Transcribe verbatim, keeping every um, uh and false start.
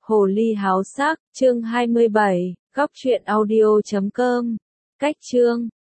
Hồ ly háo sắc, chương hai mươi bảy, góc truyện audio chấm com. Cách chương